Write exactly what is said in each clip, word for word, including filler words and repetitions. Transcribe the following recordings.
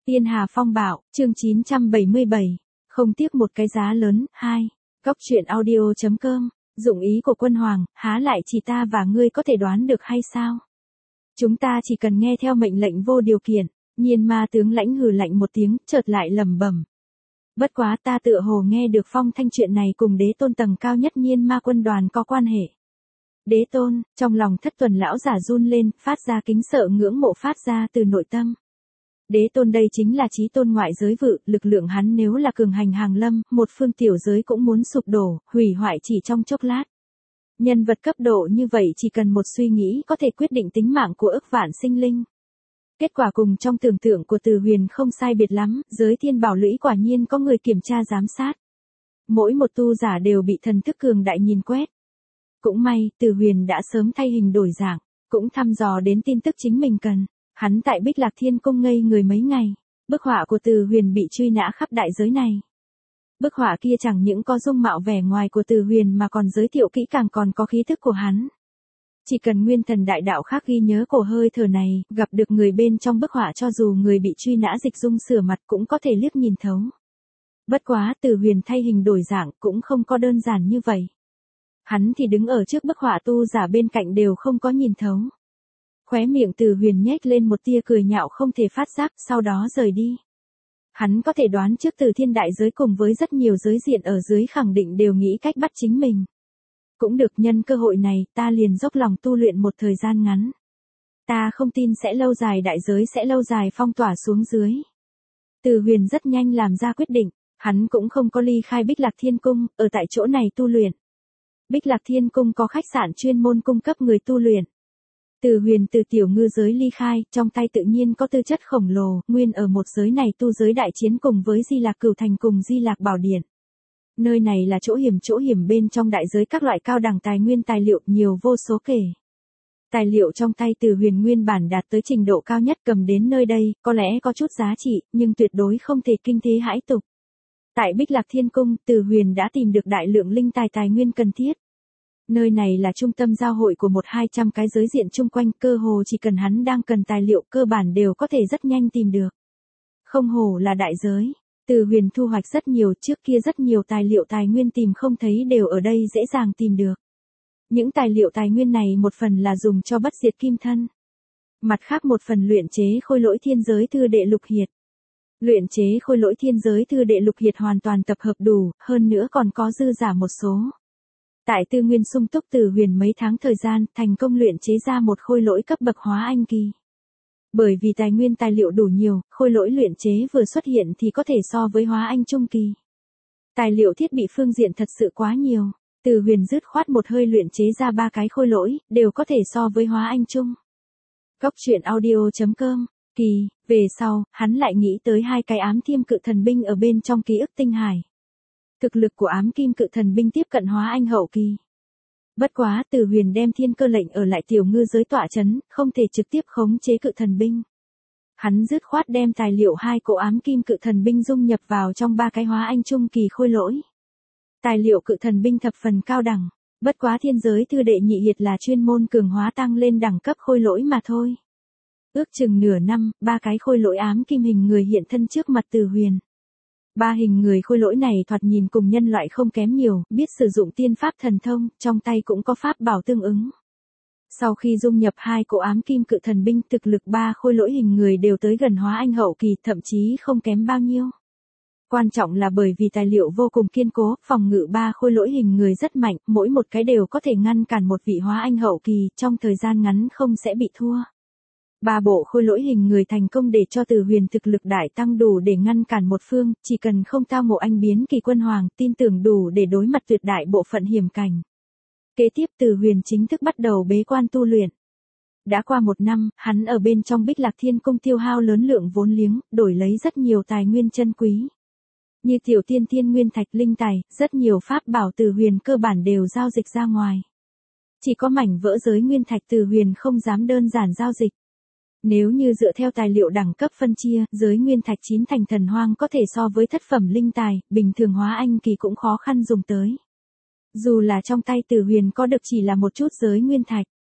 Tiên Hà Phong Bạo, chương chín trăm bảy mươi bảy. Không tiếc một cái giá lớn. hai. Cóc truyện audio.com. Dụng ý của quân hoàng, há lại chỉ ta và ngươi có thể đoán được hay sao? Chúng ta chỉ cần nghe theo mệnh lệnh vô điều kiện. Nhiên ma tướng lãnh hừ lạnh một tiếng, chợt lại lẩm bẩm. Bất quá ta tựa hồ nghe được phong thanh chuyện này cùng đế tôn tầng cao nhất nhiên ma quân đoàn có quan hệ. Đế tôn, trong lòng thất tuần lão giả run lên, phát ra kính sợ ngưỡng mộ phát ra từ nội tâm. Đế tôn đây chính là chí tôn ngoại giới vự, lực lượng hắn nếu là cường hành hàng lâm, một phương tiểu giới cũng muốn sụp đổ, hủy hoại chỉ trong chốc lát. Nhân vật cấp độ như vậy chỉ cần một suy nghĩ có thể quyết định tính mạng của ức vạn sinh linh. Kết quả cùng trong tưởng tượng của Từ Huyền không sai biệt lắm, giới thiên bảo lũy quả nhiên có người kiểm tra giám sát. Mỗi một tu giả đều bị thần thức cường đại nhìn quét. Cũng may, Từ Huyền đã sớm thay hình đổi dạng, cũng thăm dò đến tin tức chính mình cần. Hắn tại Bích Lạc Thiên Cung ngây người mấy ngày, bức họa của Từ Huyền bị truy nã khắp đại giới này. Bức họa kia chẳng những có dung mạo vẻ ngoài của Từ Huyền mà còn giới thiệu kỹ càng còn có khí thức của hắn. Chỉ cần nguyên thần đại đạo khác ghi nhớ cổ hơi thở này, gặp được người bên trong bức họa cho dù người bị truy nã dịch dung sửa mặt cũng có thể liếc nhìn thấu. Bất quá Từ Huyền thay hình đổi dạng cũng không có đơn giản như vậy. Hắn thì đứng ở trước bức họa tu giả bên cạnh đều không có nhìn thấu. Khóe miệng Từ Huyền nhếch lên một tia cười nhạo không thể phát giác, sau đó rời đi. Hắn có thể đoán trước Từ Thiên đại giới cùng với rất nhiều giới diện ở dưới khẳng định đều nghĩ cách bắt chính mình. Cũng được, nhân cơ hội này, ta liền dốc lòng tu luyện một thời gian ngắn. Ta không tin sẽ lâu dài đại giới sẽ lâu dài phong tỏa xuống dưới. Từ Huyền rất nhanh làm ra quyết định, hắn cũng không có ly khai Bích Lạc Thiên Cung, ở tại chỗ này tu luyện. Bích Lạc Thiên Cung có khách sạn chuyên môn cung cấp người tu luyện. Từ Huyền từ tiểu ngư giới ly khai, trong tay tự nhiên có tư chất khổng lồ, nguyên ở một giới này tu giới đại chiến cùng với Di Lạc Cửu Thành cùng Di Lạc Bảo Điện. Nơi này là chỗ hiểm chỗ hiểm bên trong đại giới các loại cao đẳng tài nguyên tài liệu nhiều vô số kể. Tài liệu trong tay Từ Huyền nguyên bản đạt tới trình độ cao nhất cầm đến nơi đây, có lẽ có chút giá trị, nhưng tuyệt đối không thể kinh thế hãi tục. Tại Bích Lạc Thiên Cung, Từ Huyền đã tìm được đại lượng linh tài tài nguyên cần thiết. Nơi này là trung tâm giao hội của một hai trăm cái giới diện chung quanh, cơ hồ chỉ cần hắn đang cần tài liệu cơ bản đều có thể rất nhanh tìm được. Không hổ là đại giới, Từ Huyền thu hoạch rất nhiều, trước kia rất nhiều tài liệu tài nguyên tìm không thấy đều ở đây dễ dàng tìm được. Những tài liệu tài nguyên này một phần là dùng cho bất diệt kim thân. Mặt khác một phần luyện chế khôi lỗi thiên giới thư đệ lục hiệt. Luyện chế khôi lỗi thiên giới thư đệ lục hiệt hoàn toàn tập hợp đủ, hơn nữa còn có dư giả một số. Tại tư nguyên sung túc Từ Huyền mấy tháng thời gian, thành công luyện chế ra một khôi lỗi cấp bậc hóa anh kỳ. Bởi vì tài nguyên tài liệu đủ nhiều, khôi lỗi luyện chế vừa xuất hiện thì có thể so với hóa anh trung kỳ. Tài liệu thiết bị phương diện thật sự quá nhiều, Từ Huyền dứt khoát một hơi luyện chế ra ba cái khôi lỗi, đều có thể so với hóa anh trung. Cóc truyện audio.com. Kỳ, về sau, hắn lại nghĩ tới hai cái ám kim cự thần binh ở bên trong ký ức tinh hải. Thực lực của ám kim cự thần binh tiếp cận hóa anh hậu kỳ. Bất quá Từ Huyền đem thiên cơ lệnh ở lại tiểu ngư giới tọa chấn, không thể trực tiếp khống chế cự thần binh. Hắn dứt khoát đem tài liệu hai cỗ ám kim cự thần binh dung nhập vào trong ba cái hóa anh trung kỳ khôi lỗi. Tài liệu cự thần binh thập phần cao đẳng, bất quá thiên giới thư đệ nhị hiệt là chuyên môn cường hóa tăng lên đẳng cấp khôi lỗi mà thôi. Ước chừng nửa năm, ba cái khôi lỗi ám kim hình người hiện thân trước mặt Từ Huyền. Ba hình người khôi lỗi này thoạt nhìn cùng nhân loại không kém nhiều, biết sử dụng tiên pháp thần thông, trong tay cũng có pháp bảo tương ứng. Sau khi dung nhập hai cỗ ám kim cự thần binh, thực lực ba khôi lỗi hình người đều tới gần hóa anh hậu kỳ, thậm chí không kém bao nhiêu. Quan trọng là bởi vì tài liệu vô cùng kiên cố, phòng ngự ba khôi lỗi hình người rất mạnh, mỗi một cái đều có thể ngăn cản một vị hóa anh hậu kỳ, trong thời gian ngắn không sẽ bị thua. Ba bộ khôi lỗi hình người thành công để cho Từ Huyền thực lực đại tăng đủ để ngăn cản một phương, chỉ cần không tao ngộ anh biến kỳ quân hoàng, tin tưởng đủ để đối mặt tuyệt đại bộ phận hiểm cảnh. Kế tiếp Từ Huyền chính thức bắt đầu bế quan tu luyện. Đã qua một năm, hắn ở bên trong Bích Lạc Thiên Cung tiêu hao lớn lượng vốn liếng, đổi lấy rất nhiều tài nguyên chân quý. Như tiểu tiên thiên nguyên thạch linh tài, rất nhiều pháp bảo Từ Huyền cơ bản đều giao dịch ra ngoài. Chỉ có mảnh vỡ giới nguyên thạch Từ Huyền không dám đơn giản giao dịch. Nếu như dựa theo tài liệu đẳng cấp phân chia, giới nguyên thạch chín thành thần hoang có thể so với thất phẩm linh tài, bình thường hóa anh kỳ cũng khó khăn dùng tới. Dù là trong tay Từ Huyền có được chỉ là một chút giới nguyên thạch.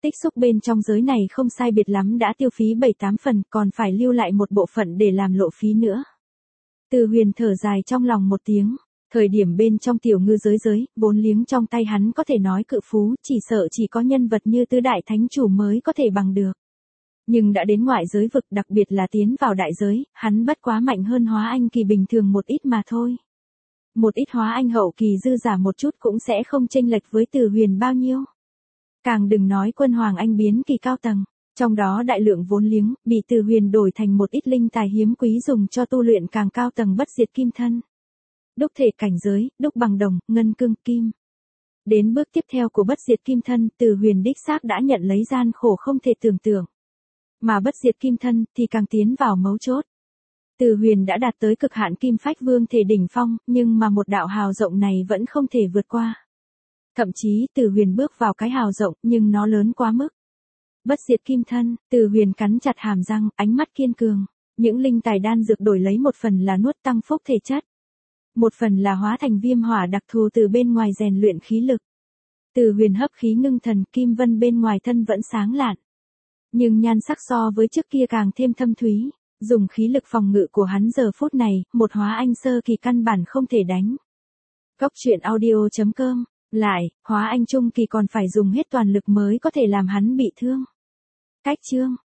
Tích xúc bên trong giới này không sai biệt lắm đã tiêu phí bảy tám phần, còn phải lưu lại một bộ phận để làm lộ phí nữa. Từ Huyền thở dài trong lòng một tiếng. Thời điểm bên trong tiểu ngư giới giới, vốn liếng trong tay hắn có thể nói cự phú, chỉ sợ chỉ có nhân vật như tứ đại thánh chủ mới có thể bằng được. Nhưng đã đến ngoại giới vực, đặc biệt là tiến vào đại giới, hắn bất quá mạnh hơn hóa anh kỳ bình thường một ít mà thôi. Một ít hóa anh hậu kỳ dư giả một chút cũng sẽ không chênh lệch với Từ Huyền bao nhiêu. Càng đừng nói quân hoàng anh biến kỳ cao tầng, trong đó đại lượng vốn liếng, bị Từ Huyền đổi thành một ít linh tài hiếm quý dùng cho tu luyện càng cao tầng bất diệt kim thân. Đúc thể cảnh giới, đúc bằng đồng, ngân cương, kim. Đến bước tiếp theo của bất diệt kim thân, Từ Huyền đích xác đã nhận lấy gian khổ không thể tưởng tượng. Mà bất diệt kim thân thì càng tiến vào mấu chốt. Từ Huyền đã đạt tới cực hạn kim phách vương thể đỉnh phong, nhưng mà một đạo hào rộng này vẫn không thể vượt qua. Thậm chí Từ Huyền bước vào cái hào rộng nhưng nó lớn quá mức. Bất diệt kim thân, Từ Huyền cắn chặt hàm răng, ánh mắt kiên cường. Những linh tài đan dược đổi lấy một phần là nuốt tăng phúc thể chất. Một phần là hóa thành viêm hỏa đặc thù từ bên ngoài rèn luyện khí lực. Từ Huyền hấp khí ngưng thần, kim vân bên ngoài thân vẫn sáng lạn. Nhưng nhan sắc so với trước kia càng thêm thâm thúy. Dùng khí lực phòng ngự của hắn giờ phút này, một hóa anh sơ kỳ căn bản không thể đánh. Cốc truyện audio chấm com. Lại, hóa anh trung kỳ còn phải dùng hết toàn lực mới có thể làm hắn bị thương. Cách chương